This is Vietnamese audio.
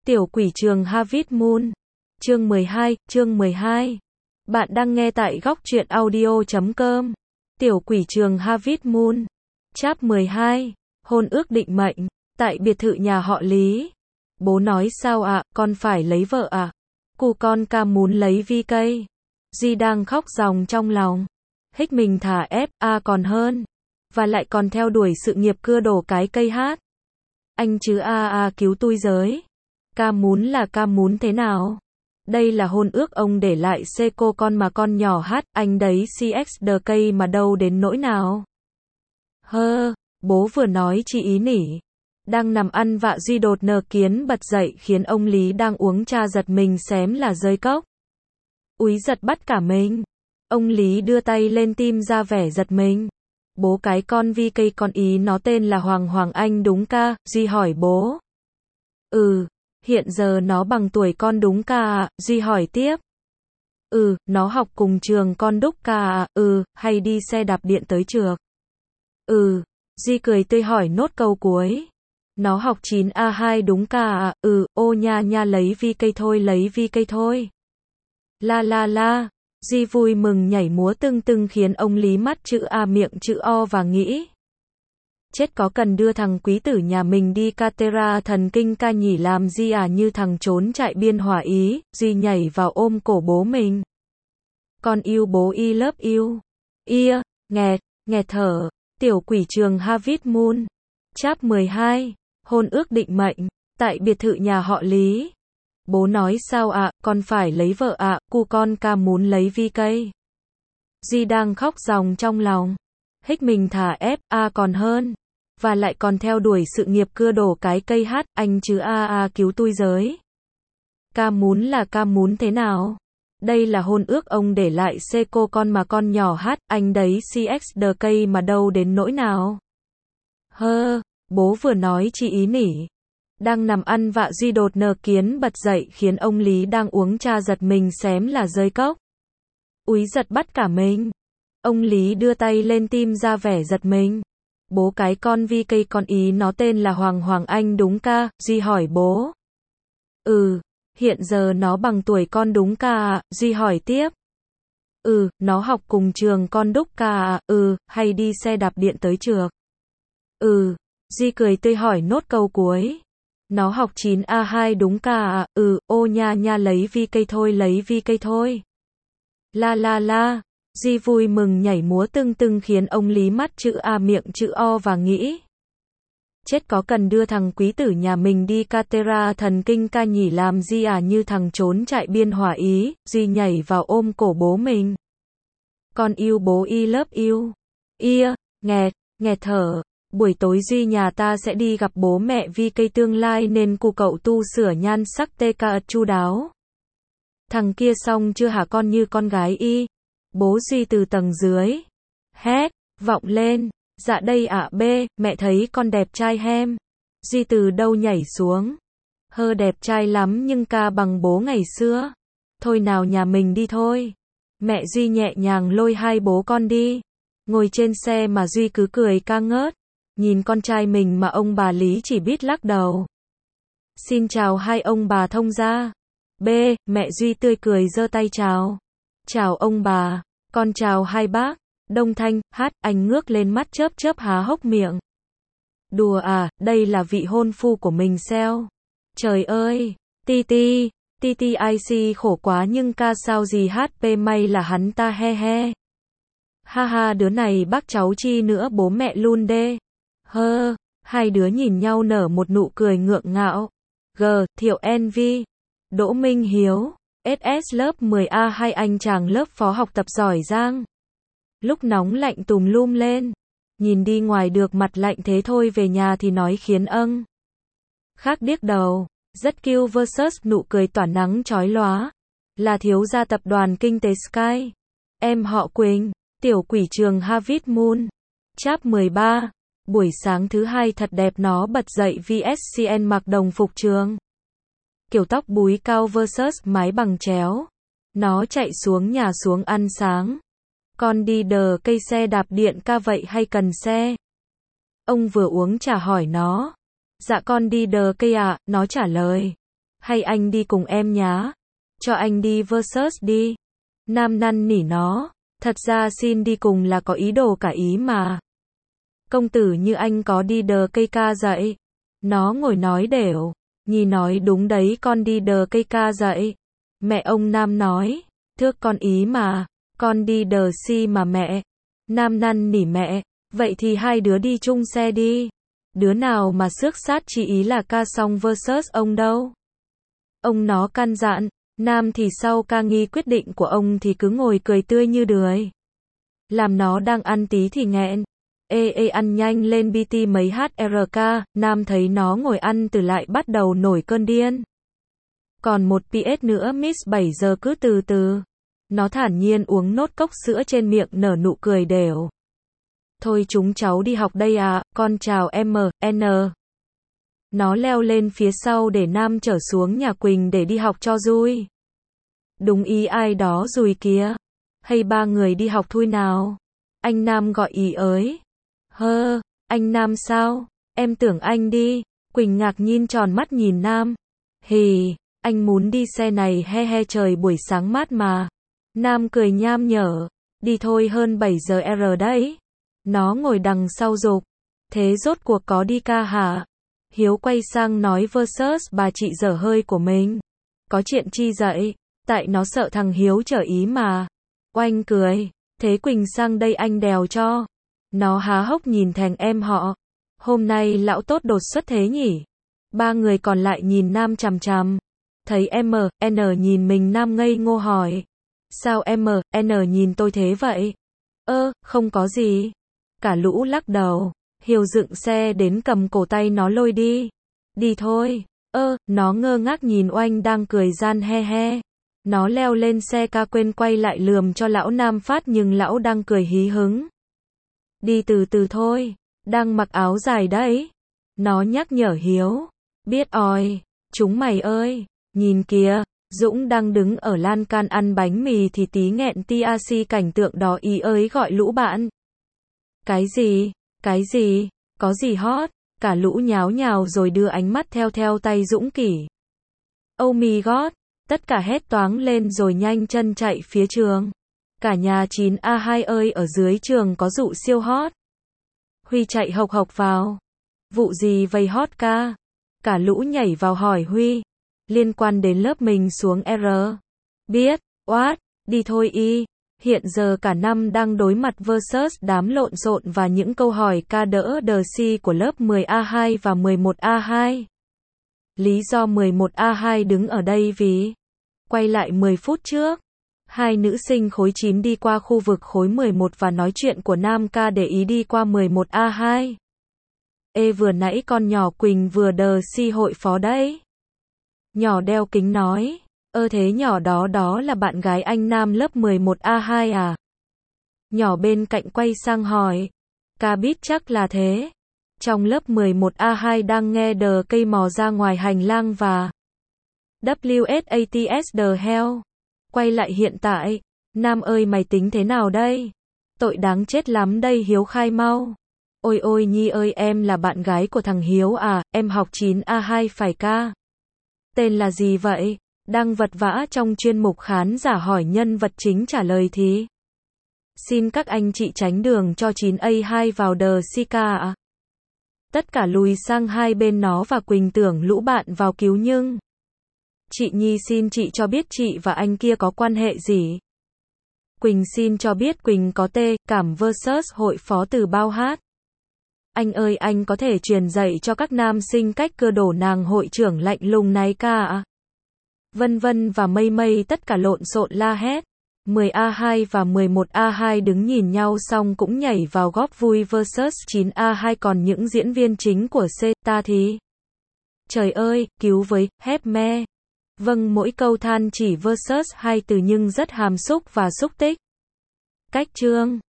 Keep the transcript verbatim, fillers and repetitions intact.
Tiểu quỷ trường Harvest Moon. Chương mười hai, chương mười hai. Bạn đang nghe tại góc truyện audio chấm com. Tiểu quỷ trường Harvest Moon. Chap mười hai. Hôn ước định mệnh. Tại biệt thự nhà họ Lý. Bố nói sao ạ, à, con phải lấy vợ ạ. À? Cu con ca muốn lấy vi cây. Di đang khóc ròng trong lòng. Hích mình thả ép, a à còn hơn. Và lại còn theo đuổi sự nghiệp cưa đổ cái cây hát. Anh chứ a à, a à, cứu tui giới. Ca muốn là ca muốn thế nào? Đây là hôn ước ông để lại xê cô con mà con nhỏ hát, anh đấy xê ích đờ cây mà đâu đến nỗi nào. Hơ, bố vừa nói chi ý nỉ. Đang nằm ăn vạ Duy đột nờ kiến bật dậy khiến ông Lý đang uống trà giật mình xém là rơi cốc. Úi giật bắt cả mình. Ông Lý đưa tay lên tim ra vẻ giật mình. Bố cái con vi cây con ý nó tên là Hoàng Hoàng Anh đúng ca, Duy hỏi bố. Ừ, hiện giờ nó bằng tuổi con đúng ca à, Duy hỏi tiếp. Ừ, nó học cùng trường con đúc ca à, ừ, hay đi xe đạp điện tới trường. Ừ, Duy cười tươi hỏi nốt câu cuối. Nó học chín a hai đúng ca à, ừ, ô nha nha lấy vi cây thôi lấy vi cây thôi. La la la. Duy vui mừng nhảy múa tưng tưng khiến ông Lý mắt chữ A miệng chữ O và nghĩ. Chết có cần đưa thằng quý tử nhà mình đi catera thần kinh ca nhỉ làm gì à như thằng trốn chạy biên hỏa ý, Duy nhảy vào ôm cổ bố mình. Con yêu bố y lớp yêu. Ia, nghẹt, nghẹt thở, tiểu quỷ trường Harvest Moon. Chap mười hai, hôn ước định mệnh, tại biệt thự nhà họ Lý. Bố nói sao ạ, à, con phải lấy vợ ạ, à, cu con ca muốn lấy vi cây. Duy đang khóc ròng trong lòng. Hích mình thả ép, a à còn hơn. Và lại còn theo đuổi sự nghiệp cưa đổ cái cây hát, anh chứ a à, a à, cứu tui giới. Ca muốn là ca muốn thế nào? Đây là hôn ước ông để lại xê cô con mà con nhỏ hát, anh đấy xê ích đờ cây mà đâu đến nỗi nào. Hơ, bố vừa nói chi ý nỉ. Đang nằm ăn vạ Duy đột nờ kiến bật dậy khiến ông Lý đang uống trà giật mình xém là rơi cốc. Úi giật bắt cả mình. Ông Lý đưa tay lên tim ra vẻ giật mình. Bố cái con vi cây con ý nó tên là Hoàng Hoàng Anh đúng ca, Duy hỏi bố. Ừ, hiện giờ nó bằng tuổi con đúng ca à, Duy hỏi tiếp. Ừ, nó học cùng trường con đúc ca à, ừ, hay đi xe đạp điện tới trường. Ừ, Duy cười tươi hỏi nốt câu cuối. Nó học chín a hai đúng ca à, ừ, ô nha nha lấy vi cây thôi lấy vi cây thôi. La la la. Duy vui mừng nhảy múa tưng tưng khiến ông Lý mắt chữ A miệng chữ O và nghĩ. Chết có cần đưa thằng quý tử nhà mình đi catera thần kinh ca nhỉ làm gì à như thằng trốn chạy biên hỏa ý, Duy nhảy vào ôm cổ bố mình. Con yêu bố y lớp yêu. Ia, nghẹt, nghẹt thở. Buổi tối Duy nhà ta sẽ đi gặp bố mẹ vi cây tương lai nên cu cậu tu sửa nhan sắc tê ca chu đáo. Thằng kia xong chưa hả con như con gái y? Bố Duy từ tầng dưới. Hét, vọng lên. Dạ đây ạ à, bê, mẹ thấy con đẹp trai hem. Duy từ đâu nhảy xuống. Hơ đẹp trai lắm nhưng ca bằng bố ngày xưa. Thôi nào nhà mình đi thôi. Mẹ Duy nhẹ nhàng lôi hai bố con đi. Ngồi trên xe mà Duy cứ cười ca ngớt. Nhìn con trai mình mà ông bà Lý chỉ biết lắc đầu. Xin chào hai ông bà thông gia. B, mẹ Duy tươi cười giơ tay chào. Chào ông bà, con chào hai bác. Đông Thanh, hát, anh ngước lên mắt chớp chớp há hốc miệng. Đùa à, đây là vị hôn phu của mình sao? Trời ơi, ti ti, ti ti i xê khổ quá nhưng ca sao gì hát pê may là hắn ta he he. Ha ha đứa này bác cháu chi nữa bố mẹ luôn đê. Hơ, hai đứa nhìn nhau nở một nụ cười ngượng ngạo. G, Thiệu en vê, Đỗ Minh Hiếu, ét ét lớp mười A hai anh chàng lớp phó học tập giỏi giang. Lúc nóng lạnh tùm lum lên. Nhìn đi ngoài được mặt lạnh thế thôi về nhà thì nói khiến âng. Khác điếc đầu, rất kiêu versus nụ cười tỏa nắng chói lóa. Là thiếu gia tập đoàn kinh tế Sky. Em họ Quỳnh, tiểu quỷ trường Harvest Moon. Chap mười ba. Buổi sáng thứ hai thật đẹp nó bật dậy vs xê en mặc đồng phục trường. Kiểu tóc búi cao versus mái bằng chéo. Nó chạy xuống nhà xuống ăn sáng. Con đi đờ cây xe đạp điện ca vậy hay cần xe? Ông vừa uống trà hỏi nó. Dạ con đi đờ cây ạ, à, nó trả lời. Hay anh đi cùng em nhá. Cho anh đi versus đi. Nam năn nỉ nó. Thật ra xin đi cùng là có ý đồ cả ý mà. Công tử như anh có đi đờ cây ca dậy. Nó ngồi nói đểu. Nhi nói đúng đấy, con đi đờ cây ca dậy. Mẹ ông Nam nói. Thước con ý mà. Con đi đờ si mà mẹ. Nam năn nỉ mẹ. Vậy thì hai đứa đi chung xe đi. Đứa nào mà xước sát chị ý là ca xong versus ông đâu. Ông nó căn dặn. Nam thì sau ca nghi quyết định của ông thì cứ ngồi cười tươi như đười. Làm nó đang ăn tí thì nghẹn. Ê ê ăn nhanh lên bê tê mấy hát rờ ca. Nam thấy nó ngồi ăn từ lại bắt đầu nổi cơn điên. Còn một pê ét nữa miss bảy giờ cứ từ từ. Nó thản nhiên uống nốt cốc sữa trên miệng nở nụ cười đều. Thôi chúng cháu đi học đây à, con chào em en. Nó leo lên phía sau để Nam trở xuống nhà Quỳnh để đi học cho vui. Đúng ý ai đó rồi kìa. Hay ba người đi học thôi nào. Anh Nam gọi ý ới. Hơ, anh Nam sao? Em tưởng anh đi. Quỳnh ngạc nhiên tròn mắt nhìn Nam. Hì, anh muốn đi xe này he he trời buổi sáng mát mà. Nam cười nham nhở. Đi thôi hơn bảy giờ R đấy. Nó ngồi đằng sau dục. Thế rốt cuộc có đi ca hả? Hiếu quay sang nói versus bà chị dở hơi của mình. Có chuyện chi dậy? Tại nó sợ thằng Hiếu trở ý mà. Oanh cười. Thế Quỳnh sang đây anh đèo cho. Nó há hốc nhìn thằng em họ. Hôm nay lão tốt đột xuất thế nhỉ? Ba người còn lại nhìn Nam chằm chằm. Thấy em en nhìn mình Nam ngây ngô hỏi. Sao em en nhìn tôi thế vậy? Ơ, không có gì. Cả lũ lắc đầu. Hiếu dựng xe đến cầm cổ tay nó lôi đi. Đi thôi. Ơ, nó ngơ ngác nhìn Oanh đang cười gian he he. Nó leo lên xe ca quên quay lại lườm cho lão Nam phát nhưng lão đang cười hí hứng. Đi từ từ thôi. Đang mặc áo dài đấy. Nó nhắc nhở Hiếu. Biết oi. Chúng mày ơi. Nhìn kìa. Dũng đang đứng ở lan can ăn bánh mì thì tí nghẹn tê a xê cảnh tượng đó ý ới gọi lũ bạn. Cái gì? Cái gì? Có gì hot? Cả lũ nháo nhào rồi đưa ánh mắt theo theo tay Dũng Kỷ. Oh my god! Tất cả hét toáng lên rồi nhanh chân chạy phía trường. Cả nhà chín A hai ơi ở dưới trường có dụ siêu hot. Huy chạy hộc hộc vào. Vụ gì vây hot ca? Cả lũ nhảy vào hỏi Huy. Liên quan đến lớp mình xuống R. Biết, what, đi thôi y. Hiện giờ cả năm đang đối mặt versus đám lộn xộn và những câu hỏi ca đỡ đờ si của lớp mười A hai và mười một A hai. Lý do mười một A hai đứng ở đây vì quay lại mười phút trước. Hai nữ sinh khối chín đi qua khu vực khối mười một và nói chuyện của Nam ca để ý đi qua mười một A hai. Ê vừa nãy con nhỏ Quỳnh vừa đờ si hội phó đấy. Nhỏ đeo kính nói. Ơ thế nhỏ đó đó là bạn gái anh Nam lớp mười một A hai à? Nhỏ bên cạnh quay sang hỏi. Ca biết chắc là thế. Trong lớp mười một A hai đang nghe đờ cây mò ra ngoài hành lang và W S A T S the hell. Quay lại hiện tại. Nam ơi mày tính thế nào đây? Tội đáng chết lắm đây Hiếu khai mau. Ôi ôi Nhi ơi em là bạn gái của thằng Hiếu à, em học chín A hai phải ca. Tên là gì vậy? Đang vật vã trong chuyên mục khán giả hỏi nhân vật chính trả lời thì. Xin các anh chị tránh đường cho chín A hai vào đờ si ca ạ. Tất cả lùi sang hai bên nó và Quỳnh tưởng lũ bạn vào cứu nhưng. Chị Nhi xin chị cho biết chị và anh kia có quan hệ gì? Quỳnh xin cho biết Quỳnh có tê, cảm versus hội phó từ bao hát. Anh ơi anh có thể truyền dạy cho các nam sinh cách cưa đổ nàng hội trưởng lạnh lùng này ca ạ. Vân vân và mây mây tất cả lộn xộn la hét. mười A hai và mười một A hai đứng nhìn nhau xong cũng nhảy vào góp vui versus chín A hai còn những diễn viên chính của C ta thì. Trời ơi, cứu với, hép me. Vâng mỗi câu than chỉ versus hai từ nhưng rất hàm xúc và xúc tích. Cách chương